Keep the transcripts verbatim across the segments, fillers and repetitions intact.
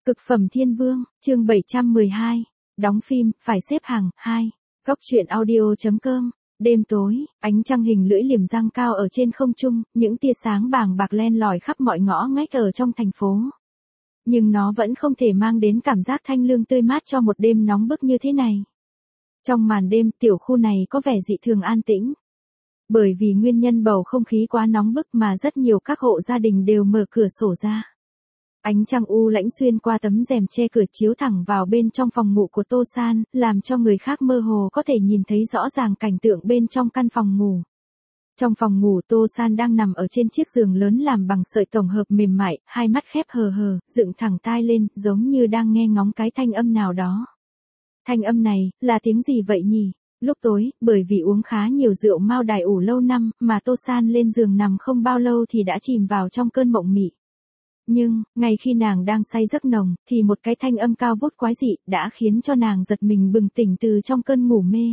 Cực phẩm thiên vương, chương bảy trăm mười hai. Đóng phim, phải xếp hàng, hai. Góc truyện audio chấm com. Đêm tối, ánh trăng hình lưỡi liềm giăng cao ở trên không trung, những tia sáng bàng bạc len lỏi khắp mọi ngõ ngách ở trong thành phố. Nhưng nó vẫn không thể mang đến cảm giác thanh lương tươi mát cho một đêm nóng bức như thế này. Trong màn đêm, tiểu khu này có vẻ dị thường an tĩnh. Bởi vì nguyên nhân bầu không khí quá nóng bức mà rất nhiều các hộ gia đình đều mở cửa sổ ra. Ánh trăng u lãnh xuyên qua tấm rèm che cửa chiếu thẳng vào bên trong phòng ngủ của Tô San, làm cho người khác mơ hồ có thể nhìn thấy rõ ràng cảnh tượng bên trong căn phòng ngủ. Trong phòng ngủ Tô San đang nằm ở trên chiếc giường lớn làm bằng sợi tổng hợp mềm mại, hai mắt khép hờ hờ, dựng thẳng tai lên, giống như đang nghe ngóng cái thanh âm nào đó. Thanh âm này, là tiếng gì vậy nhỉ? Lúc tối, bởi vì uống khá nhiều rượu mao đài ủ lâu năm, mà Tô San lên giường nằm không bao lâu thì đã chìm vào trong cơn mộng mị. Nhưng, ngay khi nàng đang say giấc nồng, thì một cái thanh âm cao vút quái dị, đã khiến cho nàng giật mình bừng tỉnh từ trong cơn ngủ mê.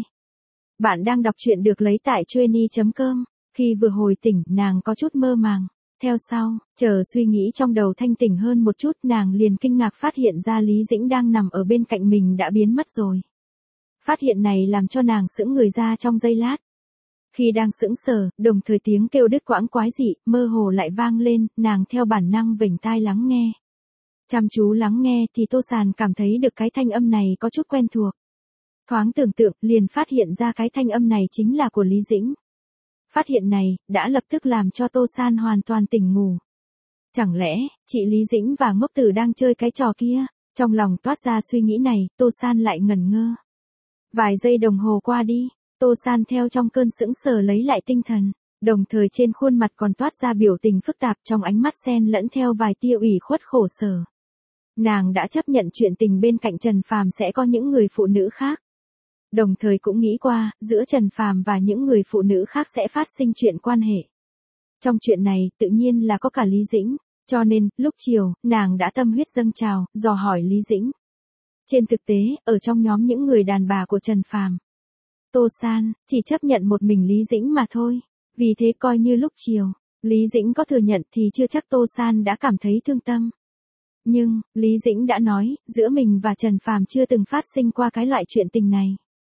Bạn đang đọc truyện được lấy tại chueny chấm com. Khi vừa hồi tỉnh, nàng có chút mơ màng. Theo sau, chờ suy nghĩ trong đầu thanh tỉnh hơn một chút, nàng liền kinh ngạc phát hiện ra Lý Dĩnh đang nằm ở bên cạnh mình đã biến mất rồi. Phát hiện này làm cho nàng sững người ra trong giây lát. Khi đang sững sờ, đồng thời tiếng kêu đứt quãng quái dị, mơ hồ lại vang lên, nàng theo bản năng vểnh tai lắng nghe. Chăm chú lắng nghe thì Tô Sàn cảm thấy được cái thanh âm này có chút quen thuộc. Thoáng tưởng tượng, liền phát hiện ra cái thanh âm này chính là của Lý Dĩnh. Phát hiện này, đã lập tức làm cho Tô San hoàn toàn tỉnh ngủ. Chẳng lẽ, chị Lý Dĩnh và ngốc tử đang chơi cái trò kia? Trong lòng toát ra suy nghĩ này, Tô San lại ngẩn ngơ. Vài giây đồng hồ qua đi, Tô San theo trong cơn sững sờ lấy lại tinh thần, đồng thời trên khuôn mặt còn toát ra biểu tình phức tạp, trong ánh mắt xen lẫn theo vài tia ủy khuất khổ sở. Nàng đã chấp nhận chuyện tình bên cạnh Trần Phàm sẽ có những người phụ nữ khác. Đồng thời cũng nghĩ qua, giữa Trần Phàm và những người phụ nữ khác sẽ phát sinh chuyện quan hệ. Trong chuyện này, tự nhiên là có cả Lý Dĩnh, cho nên, lúc chiều, nàng đã tâm huyết dâng trào, dò hỏi Lý Dĩnh. Trên thực tế, ở trong nhóm những người đàn bà của Trần Phàm, Tô San chỉ chấp nhận một mình Lý Dĩnh mà thôi. Vì thế coi như lúc chiều, Lý Dĩnh có thừa nhận thì chưa chắc Tô San đã cảm thấy thương tâm. Nhưng, Lý Dĩnh đã nói, giữa mình và Trần Phàm chưa từng phát sinh qua cái loại chuyện tình này.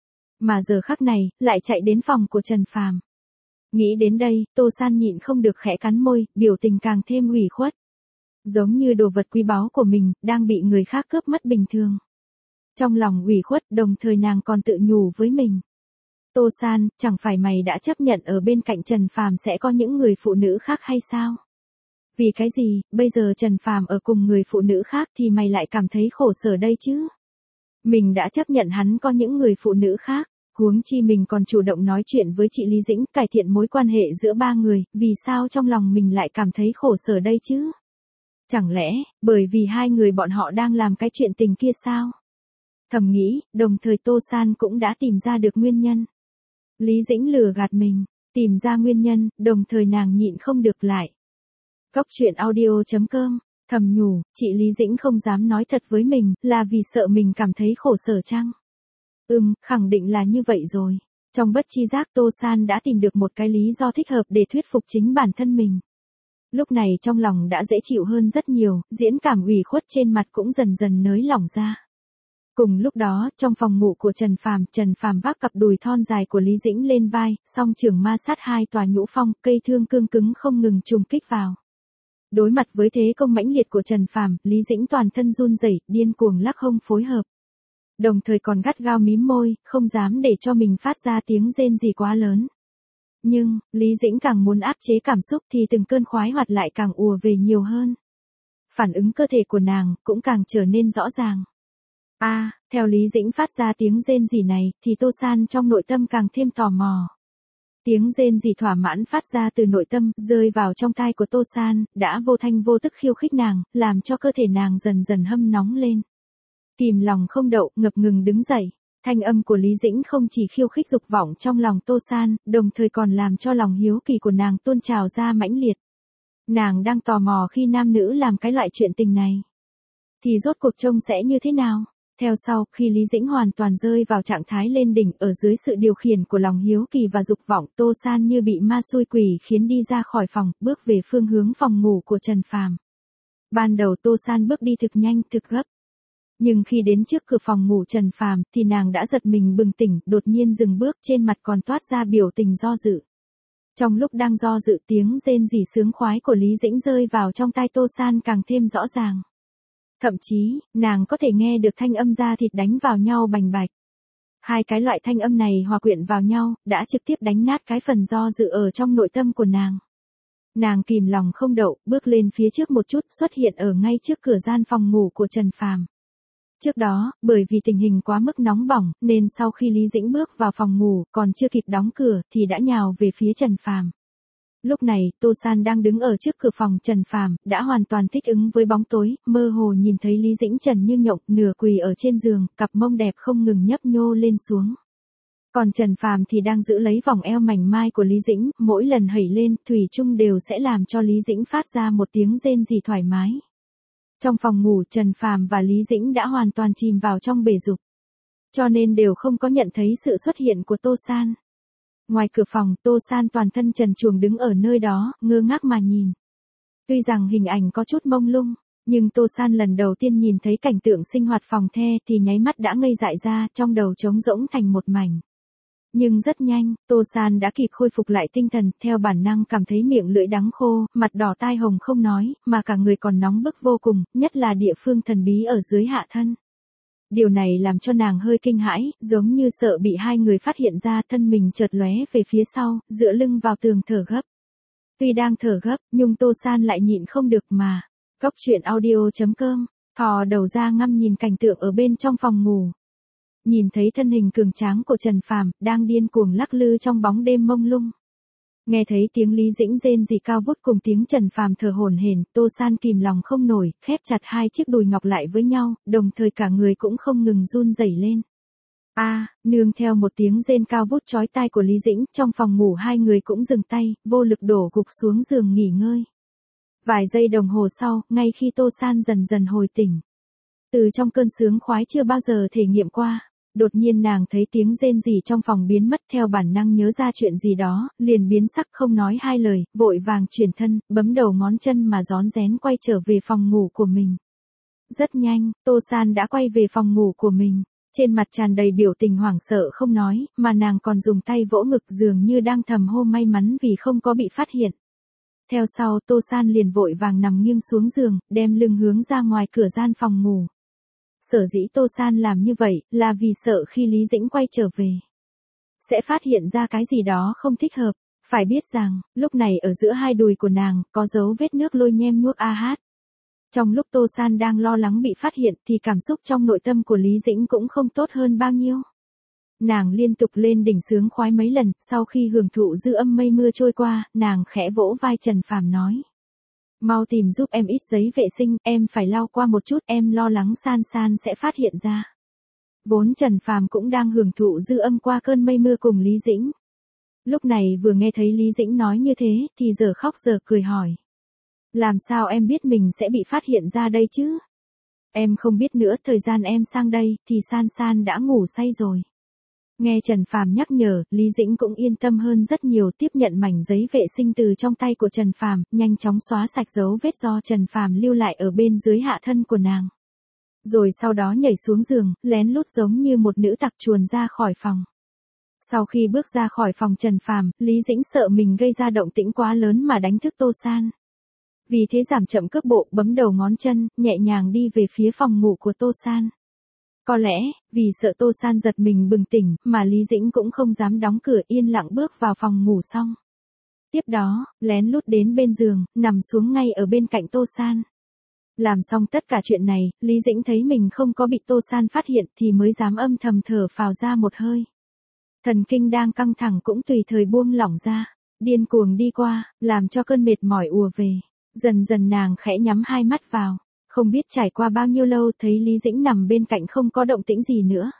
Mà giờ khắc này, lại chạy đến phòng của Trần Phàm. Nghĩ đến đây, Tô San nhịn không được khẽ cắn môi, biểu tình càng thêm ủy khuất. Giống như đồ vật quý báu của mình, đang bị người khác cướp mất bình thường. Trong lòng ủy khuất, đồng thời nàng còn tự nhủ với mình. Tô San, chẳng phải mày đã chấp nhận ở bên cạnh Trần Phàm sẽ có những người phụ nữ khác hay sao? Vì cái gì, bây giờ Trần Phàm ở cùng người phụ nữ khác thì mày lại cảm thấy khổ sở đây chứ? Mình đã chấp nhận hắn có những người phụ nữ khác, huống chi mình còn chủ động nói chuyện với chị Lý Dĩnh, cải thiện mối quan hệ giữa ba người, vì sao trong lòng mình lại cảm thấy khổ sở đây chứ? Chẳng lẽ, bởi vì hai người bọn họ đang làm cái chuyện tình kia sao? Thầm nghĩ, đồng thời Tô San cũng đã tìm ra được nguyên nhân. Lý Dĩnh lừa gạt mình, tìm ra nguyên nhân, đồng thời nàng nhịn không được lại. Góc truyện audio chấm com. Thầm nhủ, chị Lý Dĩnh không dám nói thật với mình, là vì sợ mình cảm thấy khổ sở chăng? Ừm, khẳng định là như vậy rồi. Trong bất chi giác Tô San đã tìm được một cái lý do thích hợp để thuyết phục chính bản thân mình. Lúc này trong lòng đã dễ chịu hơn rất nhiều, diễn cảm ủy khuất trên mặt cũng dần dần nới lỏng ra. Cùng lúc đó, trong phòng ngủ của Trần Phàm, Trần Phàm vác cặp đùi thon dài của Lý Dĩnh lên vai, song trường ma sát hai tòa nhũ phong, cây thương cương cứng không ngừng trùng kích vào. Đối mặt với thế công mãnh liệt của Trần Phàm, Lý Dĩnh toàn thân run rẩy, điên cuồng lắc hông phối hợp. Đồng thời còn gắt gao mím môi, không dám để cho mình phát ra tiếng rên gì quá lớn. Nhưng, Lý Dĩnh càng muốn áp chế cảm xúc thì từng cơn khoái hoạt lại càng ùa về nhiều hơn. Phản ứng cơ thể của nàng cũng càng trở nên rõ ràng. A, à, theo Lý Dĩnh phát ra tiếng rên rỉ này, thì Tô San trong nội tâm càng thêm tò mò. Tiếng rên rỉ thỏa mãn phát ra từ nội tâm, rơi vào trong tai của Tô San, đã vô thanh vô tức khiêu khích nàng, làm cho cơ thể nàng dần dần hâm nóng lên. Kìm lòng không đậu, ngập ngừng đứng dậy. Thanh âm của Lý Dĩnh không chỉ khiêu khích dục vọng trong lòng Tô San, đồng thời còn làm cho lòng hiếu kỳ của nàng tuôn trào ra mãnh liệt. Nàng đang tò mò khi nam nữ làm cái loại chuyện tình này. Thì rốt cuộc trông sẽ như thế nào? Theo sau, khi Lý Dĩnh hoàn toàn rơi vào trạng thái lên đỉnh ở dưới sự điều khiển của lòng hiếu kỳ và dục vọng, Tô San như bị ma xui quỷ khiến đi ra khỏi phòng, bước về phương hướng phòng ngủ của Trần Phàm. Ban đầu Tô San bước đi thực nhanh thực gấp. Nhưng khi đến trước cửa phòng ngủ Trần Phàm thì nàng đã giật mình bừng tỉnh, đột nhiên dừng bước, trên mặt còn toát ra biểu tình do dự. Trong lúc đang do dự, tiếng rên rỉ sướng khoái của Lý Dĩnh rơi vào trong tai Tô San càng thêm rõ ràng. Thậm chí, nàng có thể nghe được thanh âm da thịt đánh vào nhau bành bạch. Hai cái loại thanh âm này hòa quyện vào nhau, đã trực tiếp đánh nát cái phần do dự ở trong nội tâm của nàng. Nàng kìm lòng không đậu, bước lên phía trước một chút, xuất hiện ở ngay trước cửa gian phòng ngủ của Trần Phàm. Trước đó, bởi vì tình hình quá mức nóng bỏng, nên sau khi Lý Dĩnh bước vào phòng ngủ, còn chưa kịp đóng cửa, thì đã nhào về phía Trần Phàm. Lúc này, Tô San đang đứng ở trước cửa phòng Trần Phàm, đã hoàn toàn thích ứng với bóng tối, mơ hồ nhìn thấy Lý Dĩnh trần như nhộng, nửa quỳ ở trên giường, cặp mông đẹp không ngừng nhấp nhô lên xuống. Còn Trần Phàm thì đang giữ lấy vòng eo mảnh mai của Lý Dĩnh, mỗi lần hẩy lên, thủy chung đều sẽ làm cho Lý Dĩnh phát ra một tiếng rên rỉ thoải mái. Trong phòng ngủ, Trần Phàm và Lý Dĩnh đã hoàn toàn chìm vào trong bể dục, cho nên đều không có nhận thấy sự xuất hiện của Tô San. Ngoài cửa phòng, Tô San toàn thân trần truồng đứng ở nơi đó, ngơ ngác mà nhìn. Tuy rằng hình ảnh có chút mông lung, nhưng Tô San lần đầu tiên nhìn thấy cảnh tượng sinh hoạt phòng the thì nháy mắt đã ngây dại ra, trong đầu trống rỗng thành một mảnh. Nhưng rất nhanh, Tô San đã kịp khôi phục lại tinh thần, theo bản năng cảm thấy miệng lưỡi đắng khô, mặt đỏ tai hồng không nói, mà cả người còn nóng bức vô cùng, nhất là địa phương thần bí ở dưới hạ thân. Điều này làm cho nàng hơi kinh hãi, giống như sợ bị hai người phát hiện ra, thân mình chợt lóe về phía sau, dựa lưng vào tường thở gấp. Tuy đang thở gấp, nhưng Tô San lại nhịn không được mà. Cốc truyện audio chấm com, thò đầu ra ngắm nhìn cảnh tượng ở bên trong phòng ngủ. Nhìn thấy thân hình cường tráng của Trần Phàm đang điên cuồng lắc lư trong bóng đêm mông lung. Nghe thấy tiếng Lý Dĩnh rên rỉ cao vút cùng tiếng Trần Phàm thở hổn hển, Tô San kìm lòng không nổi, khép chặt hai chiếc đùi ngọc lại với nhau, đồng thời cả người cũng không ngừng run rẩy lên. A, à, nương theo một tiếng rên cao vút chói tai của Lý Dĩnh, trong phòng ngủ hai người cũng dừng tay, vô lực đổ gục xuống giường nghỉ ngơi. Vài giây đồng hồ sau, ngay khi Tô San dần dần hồi tỉnh, từ trong cơn sướng khoái chưa bao giờ thể nghiệm qua, đột nhiên nàng thấy tiếng rên rỉ trong phòng biến mất, theo bản năng nhớ ra chuyện gì đó, liền biến sắc không nói hai lời, vội vàng chuyển thân, bấm đầu ngón chân mà rón rén quay trở về phòng ngủ của mình. Rất nhanh, Tô San đã quay về phòng ngủ của mình, trên mặt tràn đầy biểu tình hoảng sợ không nói, mà nàng còn dùng tay vỗ ngực dường như đang thầm hô may mắn vì không có bị phát hiện. Theo sau, Tô San liền vội vàng nằm nghiêng xuống giường, đem lưng hướng ra ngoài cửa gian phòng ngủ. Sở dĩ Tô San làm như vậy, là vì sợ khi Lý Dĩnh quay trở về, sẽ phát hiện ra cái gì đó không thích hợp. Phải biết rằng, lúc này ở giữa hai đùi của nàng, có dấu vết nước lôi nhem nhuốc a hát. Trong lúc Tô San đang lo lắng bị phát hiện, thì cảm xúc trong nội tâm của Lý Dĩnh cũng không tốt hơn bao nhiêu. Nàng liên tục lên đỉnh sướng khoái mấy lần, sau khi hưởng thụ dư âm mây mưa trôi qua, nàng khẽ vỗ vai Trần Phàm nói. Mau tìm giúp em ít giấy vệ sinh, em phải lau qua một chút, em lo lắng San San sẽ phát hiện ra. Vốn Trần Phàm cũng đang hưởng thụ dư âm qua cơn mây mưa cùng Lý Dĩnh. Lúc này vừa nghe thấy Lý Dĩnh nói như thế, thì giờ khóc giờ cười hỏi. Làm sao em biết mình sẽ bị phát hiện ra đây chứ? Em không biết nữa, thời gian em sang đây, thì San San đã ngủ say rồi. Nghe Trần Phàm nhắc nhở, Lý Dĩnh cũng yên tâm hơn rất nhiều, tiếp nhận mảnh giấy vệ sinh từ trong tay của Trần Phàm, nhanh chóng xóa sạch dấu vết do Trần Phàm lưu lại ở bên dưới hạ thân của nàng. Rồi sau đó nhảy xuống giường, lén lút giống như một nữ tặc chuồn ra khỏi phòng. Sau khi bước ra khỏi phòng Trần Phàm, Lý Dĩnh sợ mình gây ra động tĩnh quá lớn mà đánh thức Tô San. Vì thế giảm chậm cước bộ, bấm đầu ngón chân, nhẹ nhàng đi về phía phòng ngủ của Tô San. Có lẽ, vì sợ Tô San giật mình bừng tỉnh, mà Lý Dĩnh cũng không dám đóng cửa, yên lặng bước vào phòng ngủ xong. Tiếp đó, lén lút đến bên giường, nằm xuống ngay ở bên cạnh Tô San. Làm xong tất cả chuyện này, Lý Dĩnh thấy mình không có bị Tô San phát hiện thì mới dám âm thầm thở phào ra một hơi. Thần kinh đang căng thẳng cũng tùy thời buông lỏng ra, điên cuồng đi qua, làm cho cơn mệt mỏi ùa về. Dần dần nàng khẽ nhắm hai mắt vào. Không biết trải qua bao nhiêu lâu, thấy Lý Dĩnh nằm bên cạnh không có động tĩnh gì nữa.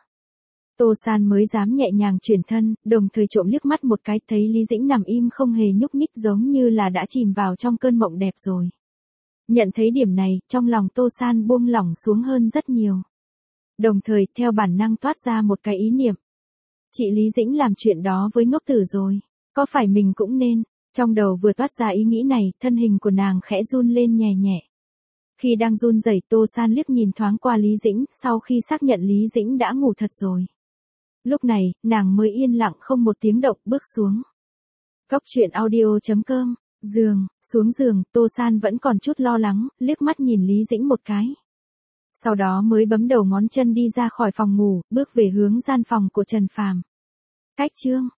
Tô San mới dám nhẹ nhàng chuyển thân, đồng thời trộm liếc mắt một cái, thấy Lý Dĩnh nằm im không hề nhúc nhích, giống như là đã chìm vào trong cơn mộng đẹp rồi. Nhận thấy điểm này, trong lòng Tô San buông lỏng xuống hơn rất nhiều. Đồng thời, theo bản năng toát ra một cái ý niệm. Chị Lý Dĩnh làm chuyện đó với ngốc tử rồi, có phải mình cũng nên? Trong đầu vừa toát ra ý nghĩ này, thân hình của nàng khẽ run lên nhẹ nhẹ. Khi đang run rẩy, Tô San liếc nhìn thoáng qua Lý Dĩnh, sau khi xác nhận Lý Dĩnh đã ngủ thật rồi. Lúc này, nàng mới yên lặng không một tiếng động bước xuống. Cốc truyện audio chấm com, giường, xuống giường, Tô San vẫn còn chút lo lắng, liếc mắt nhìn Lý Dĩnh một cái. Sau đó mới bấm đầu ngón chân đi ra khỏi phòng ngủ, bước về hướng gian phòng của Trần Phàm. Cách chương